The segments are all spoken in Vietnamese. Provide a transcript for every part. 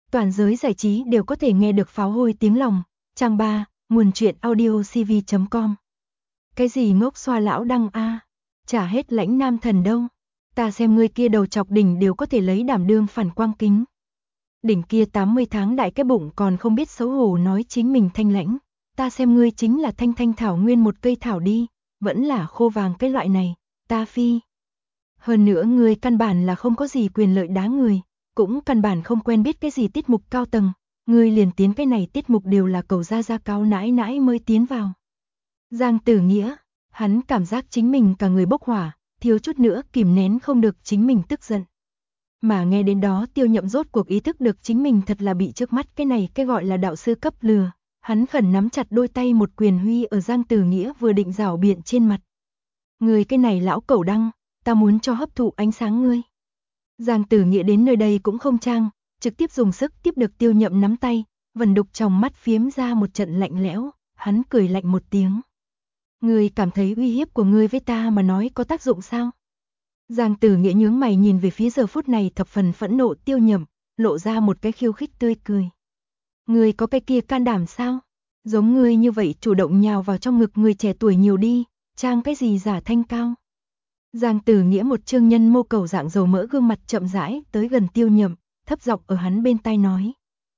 Toàn giới giải trí đều có thể nghe được pháo hôi tiếng lòng. Trang 3, nguồn truyện audiocv.com. Cái gì ngốc xoa lão đăng a? Chả hết lãnh nam thần đâu. Ta xem ngươi kia đầu chọc đỉnh đều có thể lấy đảm đương phản quang kính. Đỉnh kia 80 tháng đại cái bụng còn không biết xấu hổ nói chính mình thanh lãnh. Ta xem ngươi chính là thanh thanh thảo nguyên một cây thảo đi, vẫn là khô vàng cái loại này, ta phi. Hơn nữa ngươi căn bản là không có gì quyền lợi đá người, cũng căn bản không quen biết cái gì tiết mục cao tầng, ngươi liền tiến cái này tiết mục đều là cầu gia cao nãi nãi mới tiến vào. Giang Tử Nghĩa, hắn cảm giác chính mình cả người bốc hỏa, thiếu chút nữa kìm nén không được chính mình tức giận. Mà nghe đến đó Tiêu Nhậm rốt cuộc ý thức được chính mình thật là bị trước mắt cái này cái gọi là đạo sư cấp lừa. Hắn khẩn nắm chặt đôi tay một quyền huy ở Giang Tử Nghĩa vừa định rảo biện trên mặt. Người cái này lão cẩu đăng, ta muốn cho hấp thụ ánh sáng ngươi. Giang Tử Nghĩa đến nơi đây cũng không trang, trực tiếp dùng sức tiếp được Tiêu Nhậm nắm tay, vần đục trong mắt phiếm ra một trận lạnh lẽo, hắn cười lạnh một tiếng. Ngươi cảm thấy uy hiếp của ngươi với ta mà nói có tác dụng sao? Giang Tử Nghĩa nhướng mày nhìn về phía giờ phút này thập phần phẫn nộ Tiêu Nhậm, lộ ra một cái khiêu khích tươi cười. Ngươi có cái kia can đảm sao? Giống ngươi như vậy chủ động nhào vào trong ngực người trẻ tuổi nhiều đi, trang cái gì giả thanh cao. Giang Tử Nghĩa một trương nhân mô cầu dạng dầu mỡ gương mặt chậm rãi tới gần Tiêu Nhậm, thấp giọng ở hắn bên tai nói.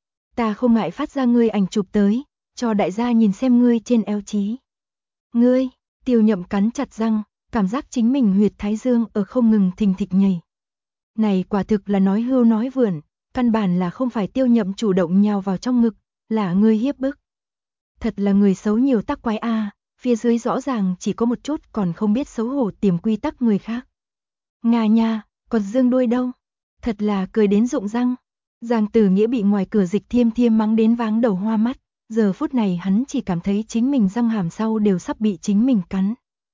Ta không ngại phát ra ngươi ảnh chụp tới, cho đại gia nhìn xem ngươi trên eo chí. Ngươi, Tiêu Nhậm cắn chặt răng, cảm giác chính mình huyệt thái dương ở không ngừng thình thịch nhảy. Này quả thực là nói hưu nói vượn, căn bản là không phải Tiêu Nhậm chủ động nhào vào trong ngực, là ngươi hiếp bức. Thật là người xấu nhiều tắc quái a, phía dưới rõ ràng chỉ có một chút còn không biết xấu hổ tiềm quy tắc người khác. Nga nha, còn dương đuôi đâu? Thật là cười đến rụng răng. Giang Tử Nghĩa bị ngoài cửa Dịch Thiêm Thiêm mắng đến váng đầu hoa mắt, giờ phút này hắn chỉ cảm thấy chính mình răng hàm sau đều sắp bị chính mình cắn.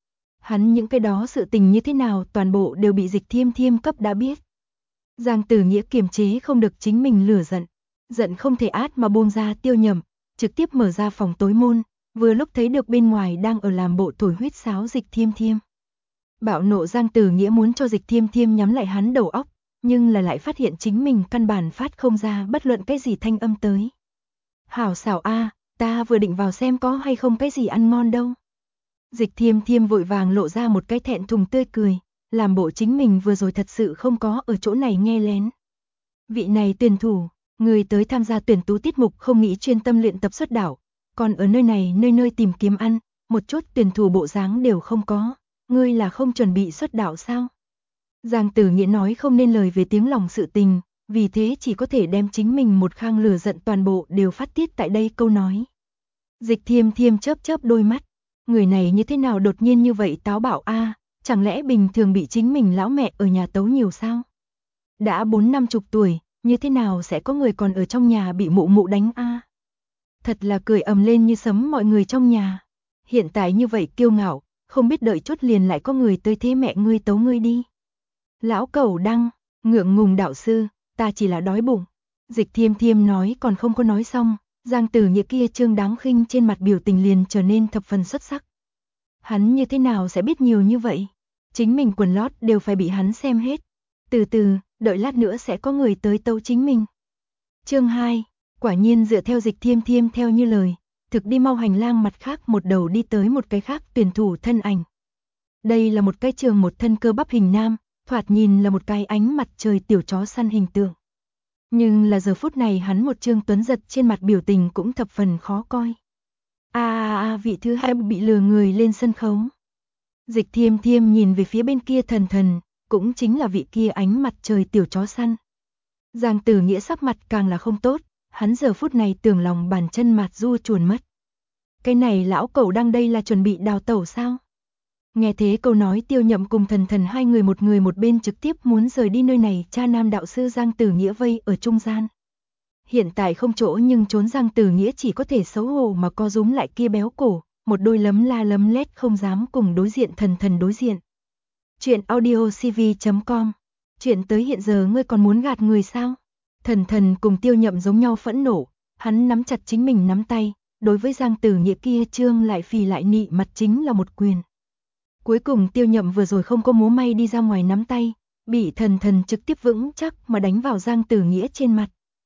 Hắn những cái đó sự tình như thế nào toàn bộ đều bị Dịch Thiêm Thiêm cấp đã biết. Giang Tử Nghĩa kiềm chế không được chính mình lửa giận, giận không thể át mà buông ra Tiêu Nhậm, trực tiếp mở ra phòng tối môn, vừa lúc thấy được bên ngoài đang ở làm bộ thổi huýt sáo Dịch Thiêm Thiêm. Bạo nộ Giang Tử Nghĩa muốn cho Dịch Thiêm Thiêm nhắm lại hắn đầu óc, nhưng là lại phát hiện chính mình căn bản phát không ra bất luận cái gì thanh âm tới. Hảo xảo a, ta vừa định vào xem có hay không cái gì ăn ngon đâu. Dịch Thiêm Thiêm vội vàng lộ ra một cái thẹn thùng tươi cười, làm bộ chính mình vừa rồi thật sự không có ở chỗ này nghe lén. Vị này tuyển thủ, người tới tham gia tuyển tú tiết mục không nghĩ chuyên tâm luyện tập xuất đạo, còn ở nơi này nơi nơi tìm kiếm ăn, một chút tuyển thủ bộ dáng đều không có, ngươi là không chuẩn bị xuất đạo sao? Giang Tử Nghĩa nói không nên lời về tiếng lòng sự tình, vì thế chỉ có thể đem chính mình một khang lửa giận toàn bộ đều phát tiết tại đây câu nói. Dịch Thiêm Thiêm chớp chớp đôi mắt, người này như thế nào đột nhiên như vậy táo bạo a, chẳng lẽ bình thường bị chính mình lão mẹ ở nhà tấu nhiều sao? Đã 40-50 tuổi, như thế nào sẽ có người còn ở trong nhà bị mụ mụ đánh a? Thật là cười ầm lên như sấm mọi người trong nhà. Hiện tại như vậy kiêu ngạo, không biết đợi chút liền lại có người tới thế mẹ ngươi tấu ngươi đi. Lão cẩu đăng, ngượng ngùng đạo sư, ta chỉ là đói bụng. Dịch Thiêm Thiêm nói còn không có nói xong, Giang Tử Nghĩa kia trương đáng khinh trên mặt biểu tình liền trở nên thập phần xuất sắc. Hắn như thế nào sẽ biết nhiều như vậy? Chính mình quần lót đều phải bị hắn xem hết. Từ từ, đợi lát nữa sẽ có người tới tấu chính mình. Chương 2, quả nhiên dựa theo Dịch Thiêm Thiêm theo như lời, thực đi mau hành lang mặt khác một đầu đi tới một cái khác tuyển thủ thân ảnh. Đây là một cái trường một thân cơ bắp hình nam, thoạt nhìn là một cái ánh mặt trời tiểu chó săn hình tượng. Nhưng là giờ phút này hắn một trương tuấn giật trên mặt biểu tình cũng thập phần khó coi. Vị thứ hai bị lừa người lên sân khấu. Dịch Thiêm Thiêm nhìn về phía bên kia thần thần, cũng chính là vị kia ánh mặt trời tiểu chó săn. Giang Tử Nghĩa sắc mặt càng là không tốt, hắn giờ phút này tưởng lòng bàn chân mạt du chuồn mất. Cái này lão cẩu đang đây là chuẩn bị đào tẩu sao? Nghe thế câu nói Tiêu Nhậm cùng thần thần hai người một bên trực tiếp muốn rời đi nơi này, cha nam đạo sư Giang Tử Nghĩa vây ở trung gian. Hiện tại không chỗ nhưng trốn Giang Tử Nghĩa chỉ có thể xấu hổ mà co rúm lại kia béo cổ, một đôi lấm la lấm lét không dám cùng đối diện thần thần đối diện. Chuyện audiocv.com. Chuyện tới hiện giờ ngươi còn muốn gạt người sao? Thần thần cùng Tiêu Nhậm giống nhau phẫn nộ, hắn nắm chặt chính mình nắm tay, đối với Giang Tử Nghĩa kia trương lại phì lại nị mặt chính là một quyền. Cuối cùng Tiêu Nhậm vừa rồi không có múa may đi ra ngoài nắm tay, bị thần thần trực tiếp vững chắc mà đánh vào Giang Tử Nghĩa trên mặt.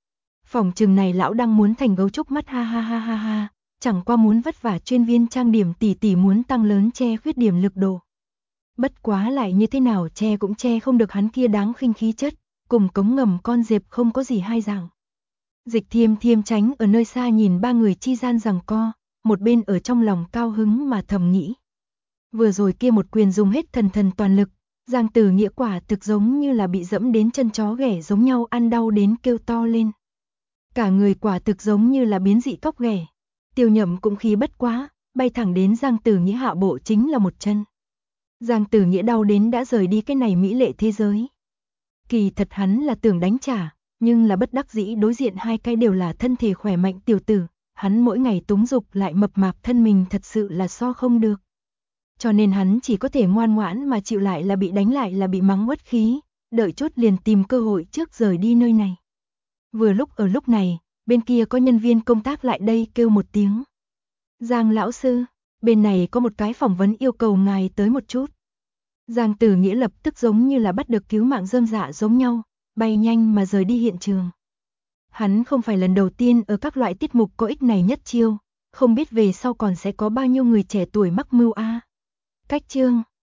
Phòng chừng này lão đang muốn thành gấu trúc mắt ha ha ha ha ha, chẳng qua muốn vất vả chuyên viên trang điểm tỉ tỉ muốn tăng lớn che khuyết điểm lực độ. Bất quá lại như thế nào che cũng che không được hắn kia đáng khinh khí chất, cùng cống ngầm con diệp không có gì hai dạng. Dịch Thiêm Thiêm tránh ở nơi xa nhìn ba người chi gian giằng co, một bên ở trong lòng cao hứng mà thầm nghĩ. Vừa rồi kia một quyền dùng hết thần toàn lực, Giang Tử Nghĩa quả thực giống như là bị dẫm đến chân chó ghẻ giống nhau ăn đau đến kêu to lên. Cả người quả thực giống như là biến dị cóc ghẻ. Tiêu Nhậm cũng khí bất quá, bay thẳng đến Giang Tử Nghĩa hạ bộ chính là một chân. Giang Tử Nghĩa đau đến đã rời đi cái này mỹ lệ thế giới. Kỳ thật hắn là tưởng đánh trả, nhưng là bất đắc dĩ đối diện hai cái đều là thân thể khỏe mạnh tiểu tử, hắn mỗi ngày túng dục lại mập mạp thân mình thật sự là so không được. Cho nên hắn chỉ có thể ngoan ngoãn mà chịu lại là bị đánh lại là bị mắng uất khí, đợi chút liền tìm cơ hội trước rời đi nơi này. Vừa lúc ở lúc này, bên kia có nhân viên công tác lại đây kêu một tiếng. Giang lão sư, bên này có một cái phỏng vấn yêu cầu ngài tới một chút. Giang Tử Nghĩa lập tức giống như là bắt được cứu mạng rơm dạ giống nhau, bay nhanh mà rời đi hiện trường. Hắn không phải lần đầu tiên ở các loại tiết mục có ích này nhất chiêu, không biết về sau còn sẽ có bao nhiêu người trẻ tuổi mắc mưu a. Cách chương